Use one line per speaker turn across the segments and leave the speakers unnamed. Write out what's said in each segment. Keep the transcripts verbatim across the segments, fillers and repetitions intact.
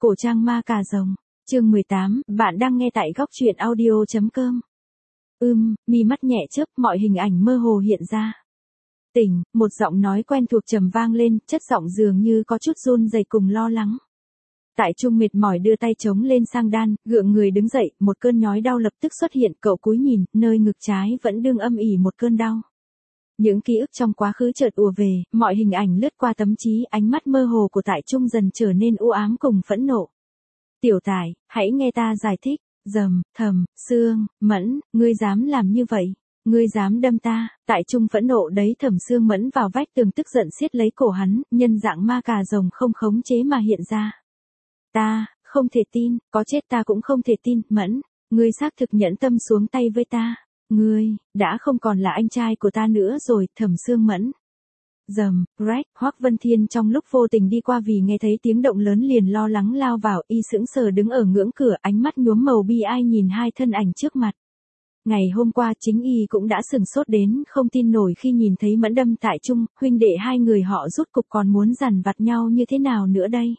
Cổ trang ma cà rồng, chương mười tám, bạn đang nghe tại góc truyện audio.com. Ưm, mi mắt nhẹ chớp, mọi hình ảnh mơ hồ hiện ra. Tỉnh, một giọng nói quen thuộc trầm vang lên, chất giọng dường như có chút run rẩy cùng lo lắng. Tại Trung mệt mỏi đưa tay chống lên sang đan, gượng người đứng dậy, một cơn nhói đau lập tức xuất hiện, cậu cúi nhìn, nơi ngực trái vẫn đương âm ỉ một cơn đau. Những ký ức trong quá khứ chợt ùa về, mọi hình ảnh lướt qua tấm trí, ánh mắt mơ hồ của Tại Trung dần trở nên u ám cùng phẫn nộ. Tiểu Tại, hãy nghe ta giải thích. Dầm, Thầm, Sương, Mẫn, ngươi dám làm như vậy? Ngươi dám đâm ta? Tại Trung phẫn nộ đấy thẩm Sương Mẫn vào vách tường tức giận siết lấy cổ hắn, nhân dạng ma cà rồng không khống chế mà hiện ra. Ta, không thể tin, có chết ta cũng không thể tin, Mẫn, ngươi xác thực nhẫn tâm xuống tay với ta. Ngươi, đã không còn là anh trai của ta nữa rồi, thẩm Sương Mẫn. Dầm, rách, Hoắc Vân Thiên trong lúc vô tình đi qua vì nghe thấy tiếng động lớn liền lo lắng lao vào, y sững sờ đứng ở ngưỡng cửa, ánh mắt nhuốm màu bi ai nhìn hai thân ảnh trước mặt. Ngày hôm qua chính y cũng đã sừng sốt đến không tin nổi khi nhìn thấy Mẫn đâm Tại Trung, huynh đệ hai người họ rút cục còn muốn giằn vặt nhau như thế nào nữa đây.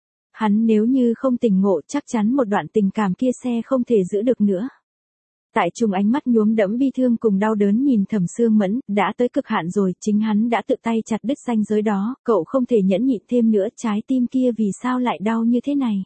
Hắn nếu như không tỉnh ngộ chắc chắn một đoạn tình cảm kia sẽ không thể giữ được nữa. Tại Trung ánh mắt nhuốm đẫm bi thương cùng đau đớn nhìn thẩm Sương Mẫn, đã tới cực hạn rồi, chính hắn đã tự tay chặt đứt ranh giới đó, cậu không thể nhẫn nhịn thêm nữa, trái tim kia vì sao lại đau như thế này.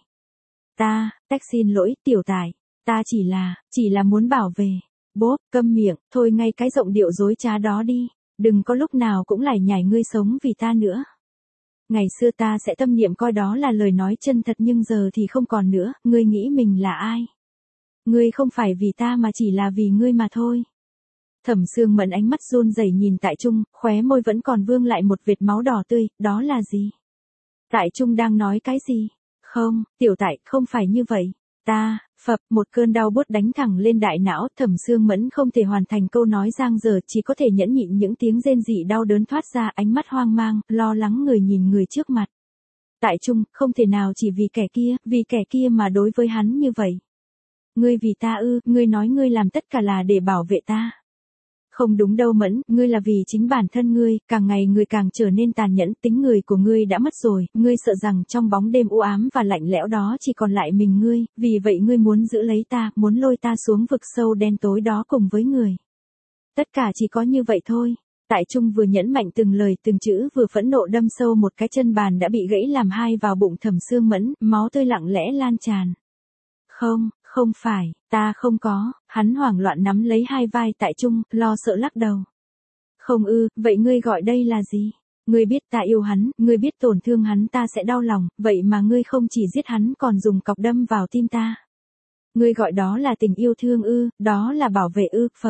Ta, tách xin lỗi, Tiểu Tại, ta chỉ là, chỉ là muốn bảo vệ. Bốp, câm miệng, thôi ngay cái giọng điệu dối trá đó đi, đừng có lúc nào cũng lải nhải ngươi sống vì ta nữa. Ngày xưa ta sẽ tâm niệm coi đó là lời nói chân thật nhưng giờ thì không còn nữa, ngươi nghĩ mình là ai? Ngươi không phải vì ta mà chỉ là vì ngươi mà thôi. Thẩm Sương Mẫn ánh mắt run rẩy nhìn Tại Trung, khóe môi vẫn còn vương lại một vệt máu đỏ tươi, đó là gì? Tại Trung đang nói cái gì? Không, Tiểu Tại, không phải như vậy. Ta, phập, một cơn đau buốt đánh thẳng lên đại não, thẩm Sương Mẫn không thể hoàn thành câu nói giang dở, chỉ có thể nhẫn nhịn những tiếng rên rỉ đau đớn thoát ra, ánh mắt hoang mang, lo lắng người nhìn người trước mặt. Tại Trung, không thể nào chỉ vì kẻ kia, vì kẻ kia mà đối với hắn như vậy. Ngươi vì ta ư, ngươi nói ngươi làm tất cả là để bảo vệ ta. Không đúng đâu Mẫn, ngươi là vì chính bản thân ngươi, càng ngày ngươi càng trở nên tàn nhẫn, tính người của ngươi đã mất rồi, ngươi sợ rằng trong bóng đêm u ám và lạnh lẽo đó chỉ còn lại mình ngươi, vì vậy ngươi muốn giữ lấy ta, muốn lôi ta xuống vực sâu đen tối đó cùng với người. Tất cả chỉ có như vậy thôi. Tại Trung vừa nhẫn mạnh từng lời từng chữ vừa phẫn nộ đâm sâu một cái chân bàn đã bị gãy làm hai vào bụng thẩm Sương Mẫn, máu tươi lặng lẽ lan tràn. Không, không phải, ta không có, hắn hoảng loạn nắm lấy hai vai Tại Trung, lo sợ lắc đầu. Không ư, vậy ngươi gọi đây là gì? Ngươi biết ta yêu hắn, ngươi biết tổn thương hắn ta sẽ đau lòng, vậy mà ngươi không chỉ giết hắn còn dùng cọc đâm vào tim ta. Ngươi gọi đó là tình yêu thương ư, đó là bảo vệ ư, phập.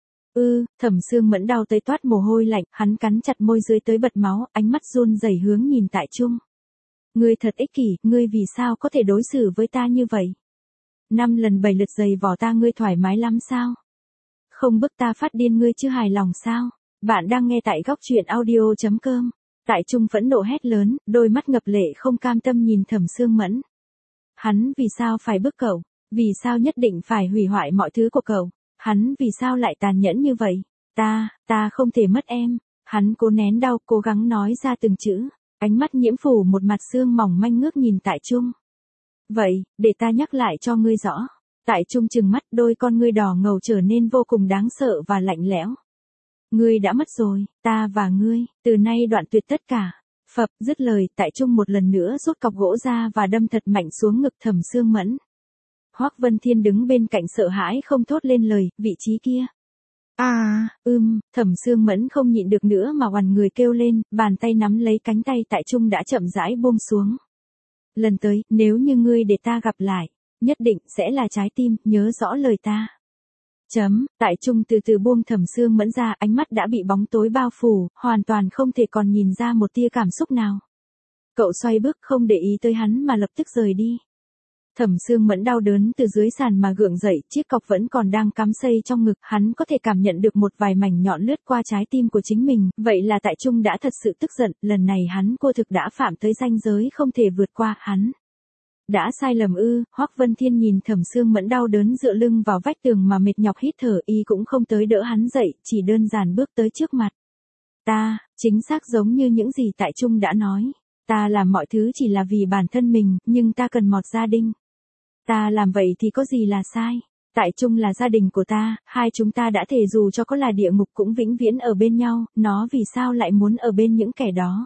Ư, thẩm Sương Mẫn đau tới toát mồ hôi lạnh, hắn cắn chặt môi dưới tới bật máu, ánh mắt run rẩy hướng nhìn Tại Trung. Ngươi thật ích kỷ, ngươi vì sao có thể đối xử với ta như vậy? Năm lần bảy lượt giày vò ta ngươi thoải mái lắm sao? Không bức ta phát điên ngươi chứ hài lòng sao? Bạn đang nghe tại góc truyện audio.com. Tại Trung phẫn nộ hét lớn, đôi mắt ngập lệ không cam tâm nhìn thẩm Sương Mẫn. Hắn vì sao phải bức cậu? Vì sao nhất định phải hủy hoại mọi thứ của cậu? Hắn vì sao lại tàn nhẫn như vậy? Ta, ta không thể mất em. Hắn cố nén đau, cố gắng nói ra từng chữ. Ánh mắt nhiễm phủ một mặt sương mỏng manh ngước nhìn Tại Trung. Vậy, để ta nhắc lại cho ngươi rõ. Tại Trung trừng mắt, đôi con ngươi đỏ ngầu trở nên vô cùng đáng sợ và lạnh lẽo. Ngươi đã mất rồi, ta và ngươi, từ nay đoạn tuyệt tất cả. Phập, dứt lời, Tại Trung một lần nữa rút cọc gỗ ra và đâm thật mạnh xuống ngực thẩm Sương Mẫn. Hoắc Vân Thiên đứng bên cạnh sợ hãi không thốt lên lời, vị trí kia. À, ưm, thẩm Sương Mẫn không nhịn được nữa mà oằn người kêu lên, bàn tay nắm lấy cánh tay Tại Trung đã chậm rãi buông xuống. Lần tới, nếu như ngươi để ta gặp lại, nhất định sẽ là trái tim, nhớ rõ lời ta. Chấm, Tại Trung từ từ buông thẩm Sương Mẫn ra, ánh mắt đã bị bóng tối bao phủ, hoàn toàn không thể còn nhìn ra một tia cảm xúc nào. Cậu xoay bước không để ý tới hắn mà lập tức rời đi. Thẩm Sương Mẫn đau đớn từ dưới sàn mà gượng dậy, chiếc cọc vẫn còn đang cắm xây trong ngực, hắn có thể cảm nhận được một vài mảnh nhọn lướt qua trái tim của chính mình, vậy là Tại Trung đã thật sự tức giận, lần này hắn cô thực đã phạm tới ranh giới không thể vượt qua, hắn. Đã sai lầm ư? Hoắc Vân Thiên nhìn thẩm Sương Mẫn đau đớn dựa lưng vào vách tường mà mệt nhọc hít thở, y cũng không tới đỡ hắn dậy, chỉ đơn giản bước tới trước mặt. Ta, chính xác giống như những gì Tại Trung đã nói. Ta làm mọi thứ chỉ là vì bản thân mình, nhưng ta cần một gia đình. Ta làm vậy thì có gì là sai? Tại Trung là gia đình của ta, hai chúng ta đã thề dù cho có là địa ngục cũng vĩnh viễn ở bên nhau, nó vì sao lại muốn ở bên những kẻ đó?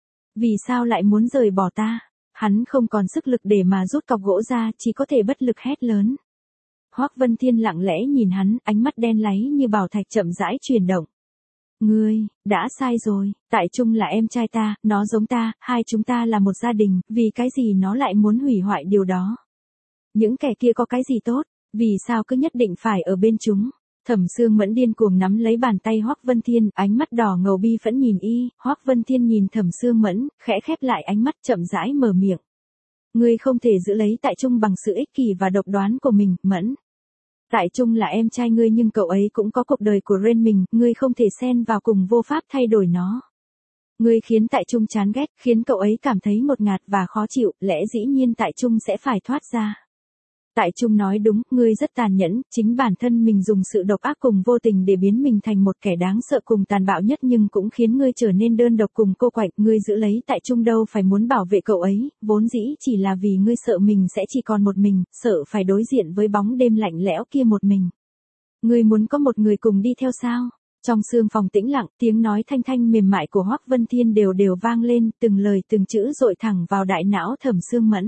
Vì sao lại muốn rời bỏ ta? Hắn không còn sức lực để mà rút cọc gỗ ra, chỉ có thể bất lực hét lớn. Hoắc Vân Thiên lặng lẽ nhìn hắn, ánh mắt đen láy như bảo thạch chậm rãi chuyển động. Ngươi, đã sai rồi, Tại Trung là em trai ta, nó giống ta, hai chúng ta là một gia đình, vì cái gì nó lại muốn hủy hoại điều đó? Những kẻ kia có cái gì tốt, vì sao cứ nhất định phải ở bên chúng? Thẩm Sương Mẫn điên cuồng nắm lấy bàn tay Hoắc Vân Thiên, ánh mắt đỏ ngầu bi phẫn nhìn y, Hoắc Vân Thiên nhìn Thẩm Sương Mẫn, khẽ khép lại ánh mắt chậm rãi mở miệng. Ngươi không thể giữ lấy Tại Trung bằng sự ích kỷ và độc đoán của mình, Mẫn. Tại Trung là em trai ngươi nhưng cậu ấy cũng có cuộc đời của riêng mình, ngươi không thể xen vào cùng vô pháp thay đổi nó. Ngươi khiến Tại Trung chán ghét, khiến cậu ấy cảm thấy ngột ngạt và khó chịu, lẽ dĩ nhiên Tại Trung sẽ phải thoát ra. Tại Trung nói đúng, ngươi rất tàn nhẫn, chính bản thân mình dùng sự độc ác cùng vô tình để biến mình thành một kẻ đáng sợ cùng tàn bạo nhất nhưng cũng khiến ngươi trở nên đơn độc cùng cô quạnh, ngươi giữ lấy Tại Trung đâu phải muốn bảo vệ cậu ấy, vốn dĩ chỉ là vì ngươi sợ mình sẽ chỉ còn một mình, sợ phải đối diện với bóng đêm lạnh lẽo kia một mình. Ngươi muốn có một người cùng đi theo sao? Trong sương phòng tĩnh lặng, tiếng nói thanh thanh mềm mại của Hoắc Vân Thiên đều đều vang lên, từng lời từng chữ dội thẳng vào đại não Thẩm Sương Mẫn.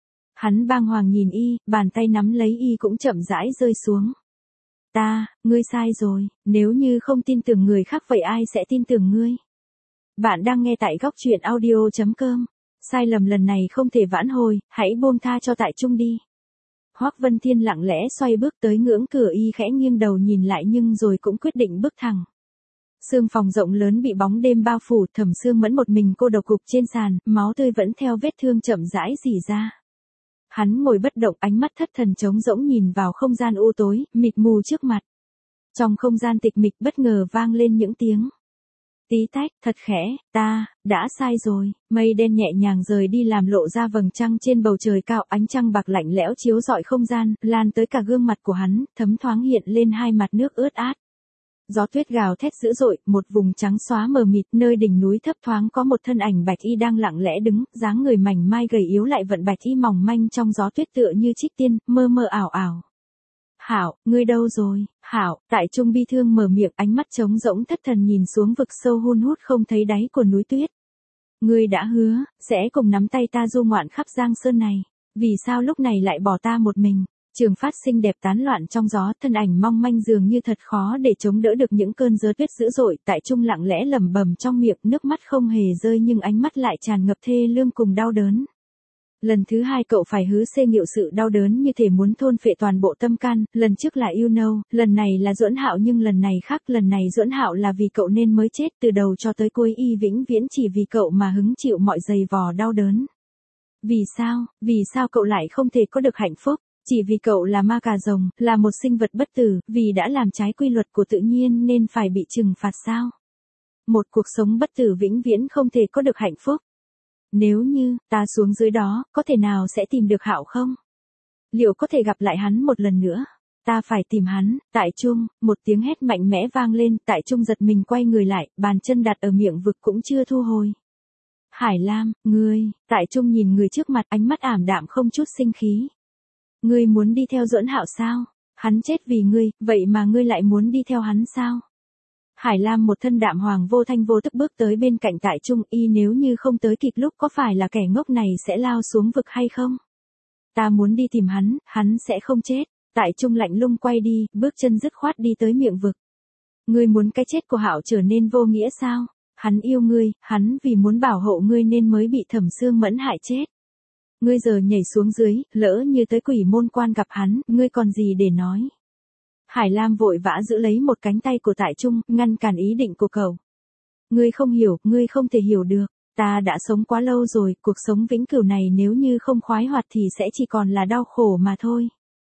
Hắn bàng hoàng nhìn y, bàn tay nắm lấy y cũng chậm rãi rơi xuống. Ta, ngươi sai rồi, nếu như không tin tưởng người khác vậy ai sẽ tin tưởng ngươi? Bạn đang nghe tại góc truyện audio chấm com. Sai lầm lần này không thể vãn hồi, hãy buông tha cho Tại Trung đi. Hoắc Vân Thiên lặng lẽ xoay bước tới ngưỡng cửa y khẽ nghiêng đầu nhìn lại nhưng rồi cũng quyết định bước thẳng. Sương phòng rộng lớn bị bóng đêm bao phủ, Thẩm Sương Mẫn một mình cô độc gục trên sàn, máu tươi vẫn theo vết thương chậm rãi rỉ ra. Hắn ngồi bất động, ánh mắt thất thần trống rỗng nhìn vào không gian u tối, mịt mù trước mặt. Trong không gian tịch mịch bất ngờ vang lên những tiếng tí tách, thật khẽ, ta, đã sai rồi, mây đen nhẹ nhàng rời đi làm lộ ra vầng trăng trên bầu trời cao, ánh trăng bạc lạnh lẽo chiếu rọi không gian, lan tới cả gương mặt của hắn, thấm thoáng hiện lên hai mặt nước ướt át. Gió tuyết gào thét dữ dội, một vùng trắng xóa mờ mịt, nơi đỉnh núi thấp thoáng có một thân ảnh bạch y đang lặng lẽ đứng, dáng người mảnh mai gầy yếu lại vận bạch y mỏng manh trong gió tuyết tựa như trích tiên, mơ mơ ảo ảo. Hảo, ngươi đâu rồi? Hảo, Tại Trung bi thương mở miệng, ánh mắt trống rỗng thất thần nhìn xuống vực sâu hun hút không thấy đáy của núi tuyết. Ngươi đã hứa, sẽ cùng nắm tay ta du ngoạn khắp Giang Sơn này, vì sao lúc này lại bỏ ta một mình? Trường Phát xinh đẹp tán loạn trong gió, thân ảnh mong manh dường như thật khó để chống đỡ được những cơn gió tuyết dữ dội, Tại Trung lặng lẽ lẩm bẩm trong miệng, nước mắt không hề rơi nhưng ánh mắt lại tràn ngập thê lương cùng đau đớn. Lần thứ hai cậu phải hứa xê nghịu sự đau đớn như thể muốn thôn phệ toàn bộ tâm can, lần trước là you know, lần này là Duẫn Hạo nhưng lần này khác, lần này Duẫn Hạo là vì cậu nên mới chết, từ đầu cho tới cuối y vĩnh viễn chỉ vì cậu mà hứng chịu mọi giày vò đau đớn. Vì sao, vì sao cậu lại không thể có được hạnh phúc? Chỉ vì cậu là ma cà rồng, là một sinh vật bất tử, vì đã làm trái quy luật của tự nhiên nên phải bị trừng phạt sao? Một cuộc sống bất tử vĩnh viễn không thể có được hạnh phúc. Nếu như, ta xuống dưới đó, có thể nào sẽ tìm được Hạo không? Liệu có thể gặp lại hắn một lần nữa? Ta phải tìm hắn, Tại Trung, một tiếng hét mạnh mẽ vang lên, Tại Trung giật mình quay người lại, bàn chân đặt ở miệng vực cũng chưa thu hồi. Hải Lam, ngươi, Tại Trung nhìn người trước mặt, ánh mắt ảm đạm không chút sinh khí. Ngươi muốn đi theo Duẫn Hạo sao? Hắn chết vì ngươi, vậy mà ngươi lại muốn đi theo hắn sao? Hải Lam một thân đạm hoàng vô thanh vô tức bước tới bên cạnh Tại Trung, y nếu như không tới kịp lúc có phải là kẻ ngốc này sẽ lao xuống vực hay không? Ta muốn đi tìm hắn, hắn sẽ không chết. Tại Trung lạnh lùng quay đi, bước chân dứt khoát đi tới miệng vực. Ngươi muốn cái chết của Hạo trở nên vô nghĩa sao? Hắn yêu ngươi, hắn vì muốn bảo hộ ngươi nên mới bị Thẩm Sương Mẫn hại chết. Ngươi giờ nhảy xuống dưới, lỡ như tới Quỷ Môn Quan gặp hắn, ngươi còn gì để nói? Hải Lam vội vã giữ lấy một cánh tay của Tại Trung, ngăn cản ý định của cậu. Ngươi không hiểu, ngươi không thể hiểu được. Ta đã sống quá lâu rồi, cuộc sống vĩnh cửu này nếu như không khoái hoạt thì sẽ chỉ còn là đau khổ mà thôi.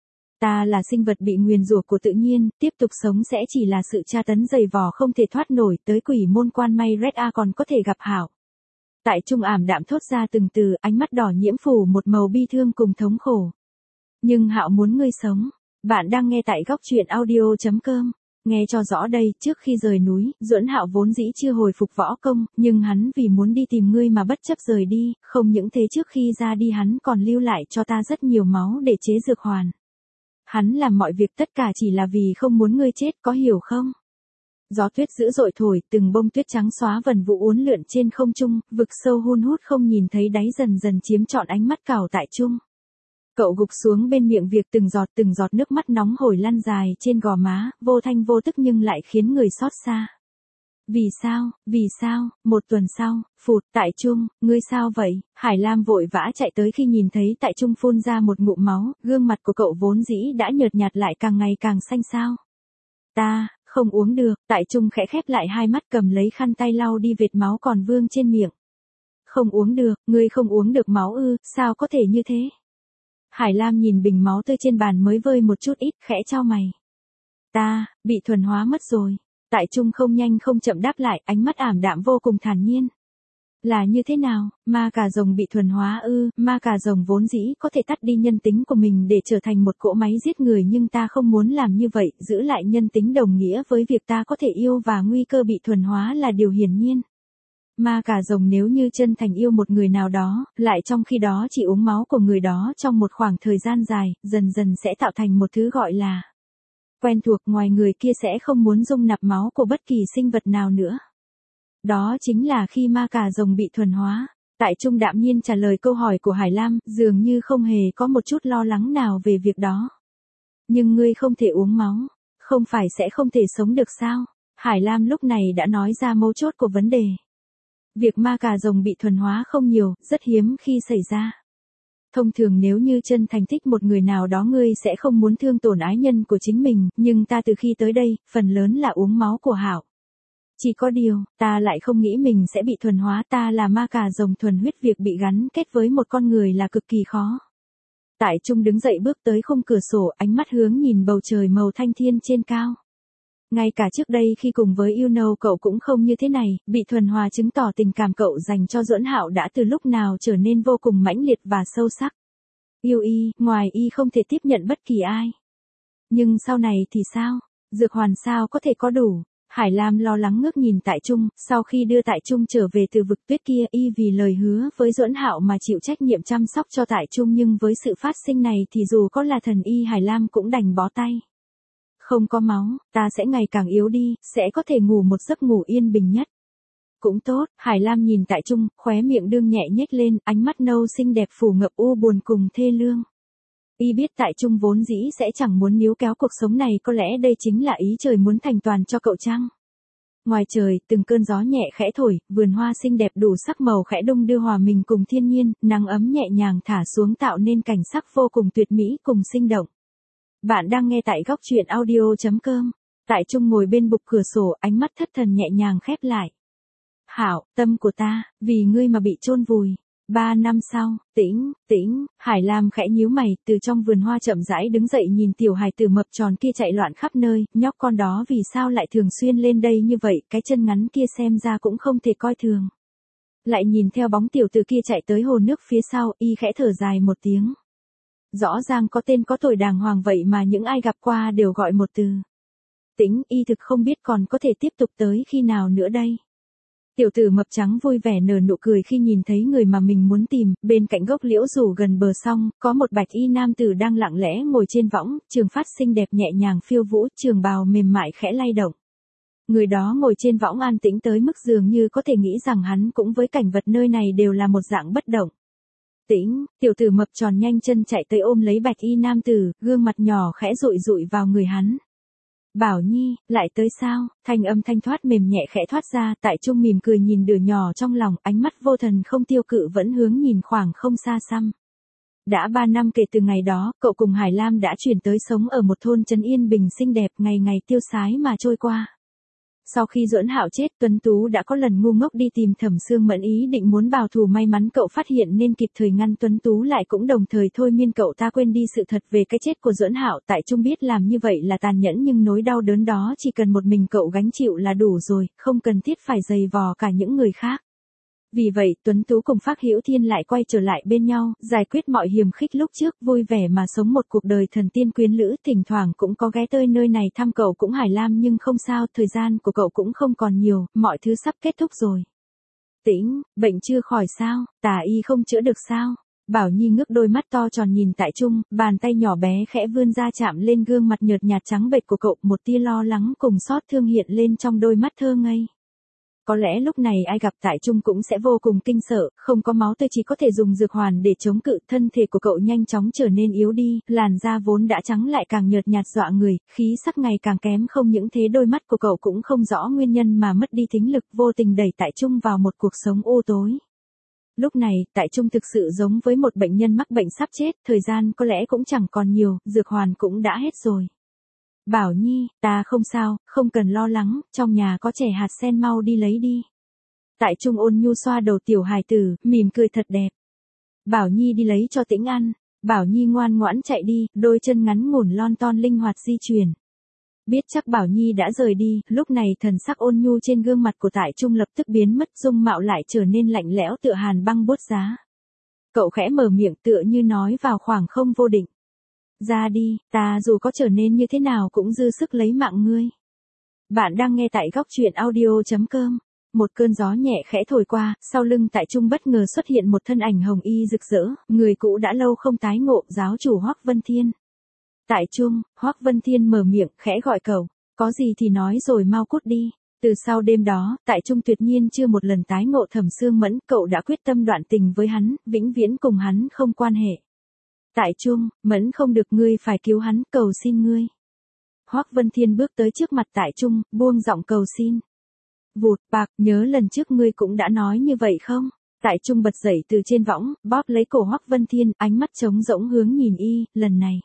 Ta là sinh vật bị nguyền rủa của tự nhiên, tiếp tục sống sẽ chỉ là sự tra tấn dày vò không thể thoát nổi, tới Quỷ Môn Quan may Red A còn có thể gặp Hạo. Tại Trung ảm đạm thốt ra từng từ, ánh mắt đỏ nhiễm phủ một màu bi thương cùng thống khổ. Nhưng Hạo muốn ngươi sống. Bạn đang nghe tại góc truyện audio chấm com. Nghe cho rõ đây, trước khi rời núi, Duẫn Hạo vốn dĩ chưa hồi phục võ công, nhưng hắn vì muốn đi tìm ngươi mà bất chấp rời đi, không những thế trước khi ra đi hắn còn lưu lại cho ta rất nhiều máu để chế dược hoàn. Hắn làm mọi việc tất cả chỉ là vì không muốn ngươi chết, có hiểu không? Gió tuyết dữ dội thổi, từng bông tuyết trắng xóa vần vụ uốn lượn trên không trung, vực sâu hun hút không nhìn thấy đáy dần dần chiếm trọn ánh mắt Cảo Tại Trung. Cậu gục xuống bên miệng việc từng giọt từng giọt nước mắt nóng hổi lăn dài trên gò má, vô thanh vô tức nhưng lại khiến người xót xa. Vì sao, vì sao, một tuần sau, phụt, Tại Trung, ngươi sao vậy? Hải Lam vội vã chạy tới khi nhìn thấy Tại Trung phun ra một ngụm máu, gương mặt của cậu vốn dĩ đã nhợt nhạt lại càng ngày càng xanh xao. Ta, không uống được, Tại Trung khẽ khép lại hai mắt cầm lấy khăn tay lau đi vệt máu còn vương trên miệng. Không uống được, ngươi không uống được máu ư, sao có thể như thế? Hải Lam nhìn bình máu tươi trên bàn mới vơi một chút ít, khẽ chau mày. Ta, bị thuần hóa mất rồi. Tại Trung không nhanh không chậm đáp lại, ánh mắt ảm đạm vô cùng thản nhiên. Là như thế nào, ma cà rồng bị thuần hóa ư, ma cà rồng vốn dĩ có thể tắt đi nhân tính của mình để trở thành một cỗ máy giết người nhưng ta không muốn làm như vậy, giữ lại nhân tính đồng nghĩa với việc ta có thể yêu và nguy cơ bị thuần hóa là điều hiển nhiên. Ma cà rồng nếu như chân thành yêu một người nào đó, lại trong khi đó chỉ uống máu của người đó trong một khoảng thời gian dài, dần dần sẽ tạo thành một thứ gọi là quen thuộc, ngoài người kia sẽ không muốn dung nạp máu của bất kỳ sinh vật nào nữa. Đó chính là khi ma cà rồng bị thuần hóa. Tại Trung đạm nhiên trả lời câu hỏi của Hải Lam, dường như không hề có một chút lo lắng nào về việc đó. Nhưng ngươi không thể uống máu, không phải sẽ không thể sống được sao? Hải Lam lúc này đã nói ra mấu chốt của vấn đề. Việc ma cà rồng bị thuần hóa không nhiều, rất hiếm khi xảy ra. Thông thường nếu như chân thành thích một người nào đó ngươi sẽ không muốn thương tổn ái nhân của chính mình, nhưng ta từ khi tới đây, phần lớn là uống máu của Hạo. Chỉ có điều, ta lại không nghĩ mình sẽ bị thuần hóa, ta là ma cà rồng thuần huyết, việc bị gắn kết với một con người là cực kỳ khó. Tại Trung đứng dậy bước tới khung cửa sổ, ánh mắt hướng nhìn bầu trời màu thanh thiên trên cao. Ngay cả trước đây khi cùng với You Know cậu cũng không như thế này, bị thuần hóa chứng tỏ tình cảm cậu dành cho Duẫn Hạo đã từ lúc nào trở nên vô cùng mãnh liệt và sâu sắc. Yêu y, ngoài y không thể tiếp nhận bất kỳ ai. Nhưng sau này thì sao? Dược hoàn sao có thể có đủ? Hải Lam lo lắng ngước nhìn Tại Trung, sau khi đưa Tại Trung trở về từ vực tuyết kia, y vì lời hứa với Duẫn Hạo mà chịu trách nhiệm chăm sóc cho Tại Trung, nhưng với sự phát sinh này thì dù có là thần y Hải Lam cũng đành bó tay. Không có máu, ta sẽ ngày càng yếu đi, sẽ có thể ngủ một giấc ngủ yên bình nhất. Cũng tốt, Hải Lam nhìn Tại Trung, khóe miệng đương nhẹ nhếch lên, ánh mắt nâu xinh đẹp phủ ngập u buồn cùng thê lương. Y biết Tại Trung vốn dĩ sẽ chẳng muốn níu kéo cuộc sống này, có lẽ đây chính là ý trời muốn thành toàn cho cậu chăng? Ngoài trời, từng cơn gió nhẹ khẽ thổi, vườn hoa xinh đẹp đủ sắc màu khẽ đung đưa hòa mình cùng thiên nhiên, nắng ấm nhẹ nhàng thả xuống tạo nên cảnh sắc vô cùng tuyệt mỹ cùng sinh động. Bạn đang nghe tại góc truyện audio chấm com. Tại Trung ngồi bên bục cửa sổ, ánh mắt thất thần nhẹ nhàng khép lại. Hảo, tâm của ta, vì ngươi mà bị chôn vùi. Ba năm sau, tĩnh, tĩnh, Hải Lam khẽ nhíu mày, từ trong vườn hoa chậm rãi đứng dậy nhìn tiểu hài tử mập tròn kia chạy loạn khắp nơi, nhóc con đó vì sao lại thường xuyên lên đây như vậy, cái chân ngắn kia xem ra cũng không thể coi thường. Lại nhìn theo bóng tiểu tử kia chạy tới hồ nước phía sau, y khẽ thở dài một tiếng. Rõ ràng có tên có tuổi đàng hoàng vậy mà những ai gặp qua đều gọi một từ. Tĩnh, y thực không biết còn có thể tiếp tục tới khi nào nữa đây. Tiểu tử mập trắng vui vẻ nở nụ cười khi nhìn thấy người mà mình muốn tìm, bên cạnh gốc liễu rủ gần bờ sông, có một bạch y nam tử đang lặng lẽ ngồi trên võng, trường phát xinh đẹp nhẹ nhàng phiêu vũ, trường bào mềm mại khẽ lay động. Người đó ngồi trên võng an tĩnh tới mức dường như có thể nghĩ rằng hắn cũng với cảnh vật nơi này đều là một dạng bất động. Tĩnh, tiểu tử mập tròn nhanh chân chạy tới ôm lấy bạch y nam tử, gương mặt nhỏ khẽ rụi rụi vào người hắn. Bảo Nhi, lại tới sao? Thanh âm thanh thoát mềm nhẹ khẽ thoát ra, Tại Trung mỉm cười nhìn đứa nhỏ trong lòng, ánh mắt vô thần không tiêu cự vẫn hướng nhìn khoảng không xa xăm. Đã ba năm kể từ ngày đó, cậu cùng Hải Lam đã chuyển tới sống ở một thôn trấn yên bình xinh đẹp, ngày ngày tiêu sái mà trôi qua. Sau khi Duẫn Hạo chết, Tuấn Tú đã có lần ngu ngốc đi tìm Thẩm Sương Mẫn ý định muốn báo thù, may mắn cậu phát hiện nên kịp thời ngăn Tuấn Tú lại, cũng đồng thời thôi miên cậu ta quên đi sự thật về cái chết của Duẫn Hạo. Tại Trung biết làm như vậy là tàn nhẫn nhưng nỗi đau đớn đó chỉ cần một mình cậu gánh chịu là đủ rồi, không cần thiết phải dày vò cả những người khác. Vì vậy Tuấn Tú cùng Phác Hữu Thiên lại quay trở lại bên nhau, giải quyết mọi hiềm khích lúc trước, vui vẻ mà sống một cuộc đời thần tiên quyến lữ, thỉnh thoảng cũng có ghé tới nơi này thăm cậu cũng Hải Lam nhưng không sao, thời gian của cậu cũng không còn nhiều, mọi thứ sắp kết thúc rồi. Tĩnh, bệnh chưa khỏi sao, tà y không chữa được sao? Bảo Nhi ngước đôi mắt to tròn nhìn Tại Trung, bàn tay nhỏ bé khẽ vươn ra chạm lên gương mặt nhợt nhạt trắng bệch của cậu, một tia lo lắng cùng xót thương hiện lên trong đôi mắt thơ ngây. Có lẽ lúc này ai gặp Tại Trung cũng sẽ vô cùng kinh sợ, không có máu tươi chỉ có thể dùng dược hoàn để chống cự, thân thể của cậu nhanh chóng trở nên yếu đi, làn da vốn đã trắng lại càng nhợt nhạt dọa người, khí sắc ngày càng kém, không những thế đôi mắt của cậu cũng không rõ nguyên nhân mà mất đi thính lực, vô tình đẩy Tại Trung vào một cuộc sống u tối. Lúc này, Tại Trung thực sự giống với một bệnh nhân mắc bệnh sắp chết, thời gian có lẽ cũng chẳng còn nhiều, dược hoàn cũng đã hết rồi. Bảo Nhi, ta không sao, không cần lo lắng, trong nhà có chè hạt sen mau đi lấy đi. Tại Trung ôn nhu xoa đầu tiểu hài tử, mỉm cười thật đẹp. Bảo Nhi đi lấy cho Tĩnh ăn. Bảo Nhi ngoan ngoãn chạy đi, đôi chân ngắn ngủn lon ton linh hoạt di chuyển. Biết chắc Bảo Nhi đã rời đi, lúc này thần sắc ôn nhu trên gương mặt của Tại Trung lập tức biến mất, dung mạo lại trở nên lạnh lẽo tựa hàn băng bốt giá. Cậu khẽ mở miệng tựa như nói vào khoảng không vô định. Ra đi, ta dù có trở nên như thế nào cũng dư sức lấy mạng ngươi. Bạn đang nghe tại góc truyện audio chấm com. Một cơn gió nhẹ khẽ thổi qua, sau lưng Tại Trung bất ngờ xuất hiện một thân ảnh hồng y rực rỡ, người cũ đã lâu không tái ngộ, giáo chủ Hoắc Vân Thiên. Tại Trung, Hoắc Vân Thiên mở miệng, khẽ gọi cậu, có gì thì nói rồi mau cút đi. Từ sau đêm đó, Tại Trung tuyệt nhiên chưa một lần tái ngộ Thẩm Sương Mẫn, cậu đã quyết tâm đoạn tình với hắn, vĩnh viễn cùng hắn không quan hệ. Tại Trung, Mẫn không được, ngươi phải cứu hắn, cầu xin ngươi. Hoắc Vân Thiên bước tới trước mặt Tại Trung, buông giọng cầu xin. Vụt, bạc, nhớ lần trước ngươi cũng đã nói như vậy không? Tại Trung bật dậy từ trên võng, bóp lấy cổ Hoắc Vân Thiên, ánh mắt trống rỗng hướng nhìn y, lần này.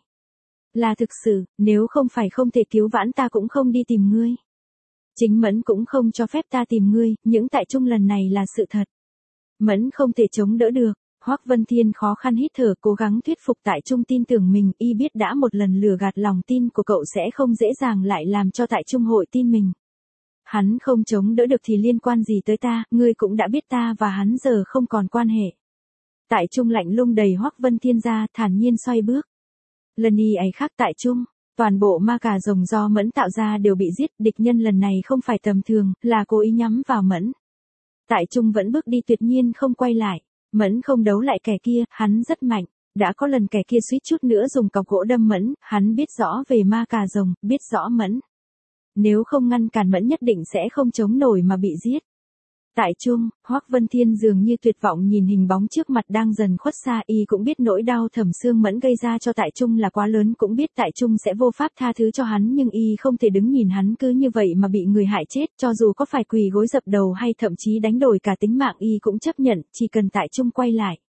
Là thực sự, nếu không phải không thể cứu vãn ta cũng không đi tìm ngươi. Chính Mẫn cũng không cho phép ta tìm ngươi, những Tại Trung lần này là sự thật. Mẫn không thể chống đỡ được. Hoắc Vân Thiên khó khăn hít thở, cố gắng thuyết phục Tại Trung tin tưởng mình, y biết đã một lần lừa gạt lòng tin của cậu sẽ không dễ dàng lại làm cho Tại Trung hội tin mình. Hắn không chống đỡ được thì liên quan gì tới ta, ngươi cũng đã biết ta và hắn giờ không còn quan hệ. Tại Trung lạnh lùng đẩy Hoắc Vân Thiên ra, thản nhiên xoay bước. Lần y ấy khác Tại Trung, toàn bộ ma cà rồng do Mẫn tạo ra đều bị giết, địch nhân lần này không phải tầm thường, là cố ý nhắm vào Mẫn. Tại Trung vẫn bước đi tuyệt nhiên không quay lại. Mẫn không đấu lại kẻ kia, hắn rất mạnh, đã có lần kẻ kia suýt chút nữa dùng cọc gỗ đâm Mẫn, hắn biết rõ về ma cà rồng, biết rõ Mẫn. Nếu không ngăn cản Mẫn nhất định sẽ không chống nổi mà bị giết. Tại Trung, Hoắc Vân Thiên dường như tuyệt vọng nhìn hình bóng trước mặt đang dần khuất xa, y cũng biết nỗi đau Thẩm Sương Mẫn gây ra cho Tại Trung là quá lớn, cũng biết Tại Trung sẽ vô pháp tha thứ cho hắn, nhưng y không thể đứng nhìn hắn cứ như vậy mà bị người hại chết, cho dù có phải quỳ gối dập đầu hay thậm chí đánh đổi cả tính mạng y cũng chấp nhận, chỉ cần Tại Trung quay lại.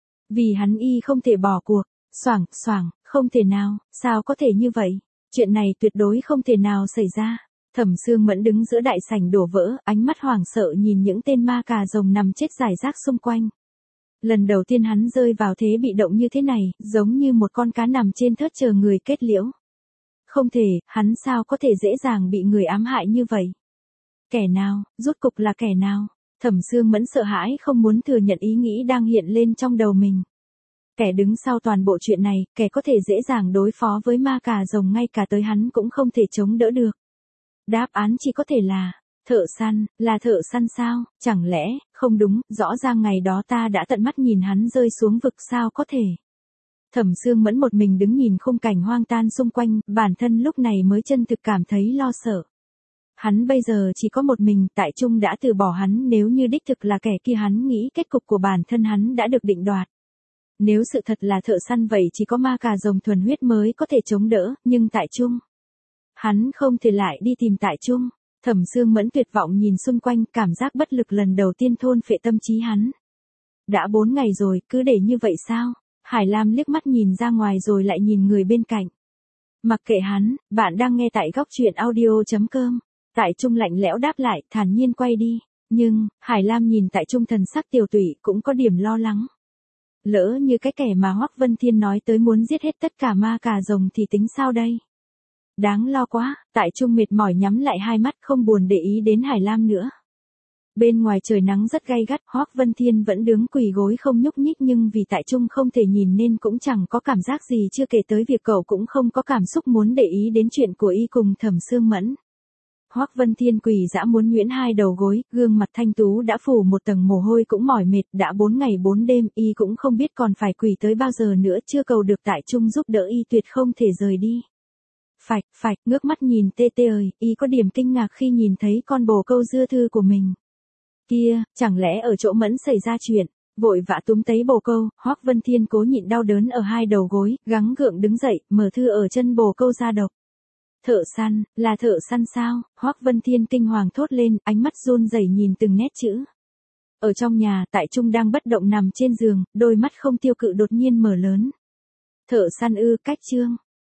Vì hắn y không thể bỏ cuộc. Xoảng, xoảng, không thể nào, sao có thể như vậy? Chuyện này tuyệt đối không thể nào xảy ra. Thẩm Sương Mẫn đứng giữa đại sảnh đổ vỡ, ánh mắt hoảng sợ nhìn những tên ma cà rồng nằm chết rải rác xung quanh. Lần đầu tiên hắn rơi vào thế bị động như thế này, giống như một con cá nằm trên thớt chờ người kết liễu. Không thể, hắn sao có thể dễ dàng bị người ám hại như vậy? Kẻ nào, rốt cục là kẻ nào? Thẩm Sương Mẫn sợ hãi không muốn thừa nhận ý nghĩ đang hiện lên trong đầu mình. Kẻ đứng sau toàn bộ chuyện này, kẻ có thể dễ dàng đối phó với ma cà rồng ngay cả tới hắn cũng không thể chống đỡ được. Đáp án chỉ có thể là, thợ săn, là thợ săn sao, chẳng lẽ, không đúng, rõ ràng ngày đó ta đã tận mắt nhìn hắn rơi xuống vực sao có thể. Thẩm Sương Mẫn một mình đứng nhìn khung cảnh hoang tan xung quanh, bản thân lúc này mới chân thực cảm thấy lo sợ. Hắn bây giờ chỉ có một mình, Tại Trung đã từ bỏ hắn, nếu như đích thực là kẻ kia hắn nghĩ kết cục của bản thân hắn đã được định đoạt. Nếu sự thật là thợ săn vậy chỉ có ma cà rồng thuần huyết mới có thể chống đỡ, nhưng Tại Trung. Hắn không thể lại đi tìm Tại Trung. Thẩm Sương Mẫn tuyệt vọng nhìn xung quanh, cảm giác bất lực lần đầu tiên thôn phệ tâm trí hắn. Đã bốn ngày rồi, cứ để như vậy sao? Hải Lam liếc mắt nhìn ra ngoài rồi lại nhìn người bên cạnh. Mặc kệ hắn, bạn đang nghe tại góc truyện audio chấm com. Tại Trung lạnh lẽo đáp lại, thản nhiên quay đi. Nhưng, Hải Lam nhìn Tại Trung thần sắc tiều tụy cũng có điểm lo lắng. Lỡ như cái kẻ mà Hoắc Vân Thiên nói tới muốn giết hết tất cả ma cà rồng thì tính sao đây? Đáng lo quá, Tại Trung mệt mỏi nhắm lại hai mắt không buồn để ý đến Hải Lam nữa. Bên ngoài trời nắng rất gay gắt, Hoắc Vân Thiên vẫn đứng quỳ gối không nhúc nhích, nhưng vì tại Trung không thể nhìn nên cũng chẳng có cảm giác gì, chưa kể tới việc cậu cũng không có cảm xúc muốn để ý đến chuyện của y cùng Thẩm Sương Mẫn. Hoắc Vân Thiên quỳ dã muốn nhuyễn hai đầu gối, gương mặt thanh tú đã phủ một tầng mồ hôi, cũng mỏi mệt, đã bốn ngày bốn đêm, y cũng không biết còn phải quỳ tới bao giờ nữa, chưa cầu được tại Trung giúp đỡ y tuyệt không thể rời đi. Phạch, phạch, ngước mắt nhìn Tê Tê ơi, y có điểm kinh ngạc khi nhìn thấy con bồ câu dưa thư của mình. Kia, chẳng lẽ ở chỗ Mẫn xảy ra chuyện, vội vã túm lấy bồ câu, Hoắc Vân Thiên cố nhịn đau đớn ở hai đầu gối, gắng gượng đứng dậy, mở thư ở chân bồ câu ra đọc. Thợ săn, là thợ săn sao? Hoắc Vân Thiên kinh hoàng thốt lên, ánh mắt run rẩy nhìn từng nét chữ. Ở trong nhà, tại Trung đang bất động nằm trên giường, đôi mắt không tiêu cự đột nhiên mở lớn. Thợ săn ư? Cách chương.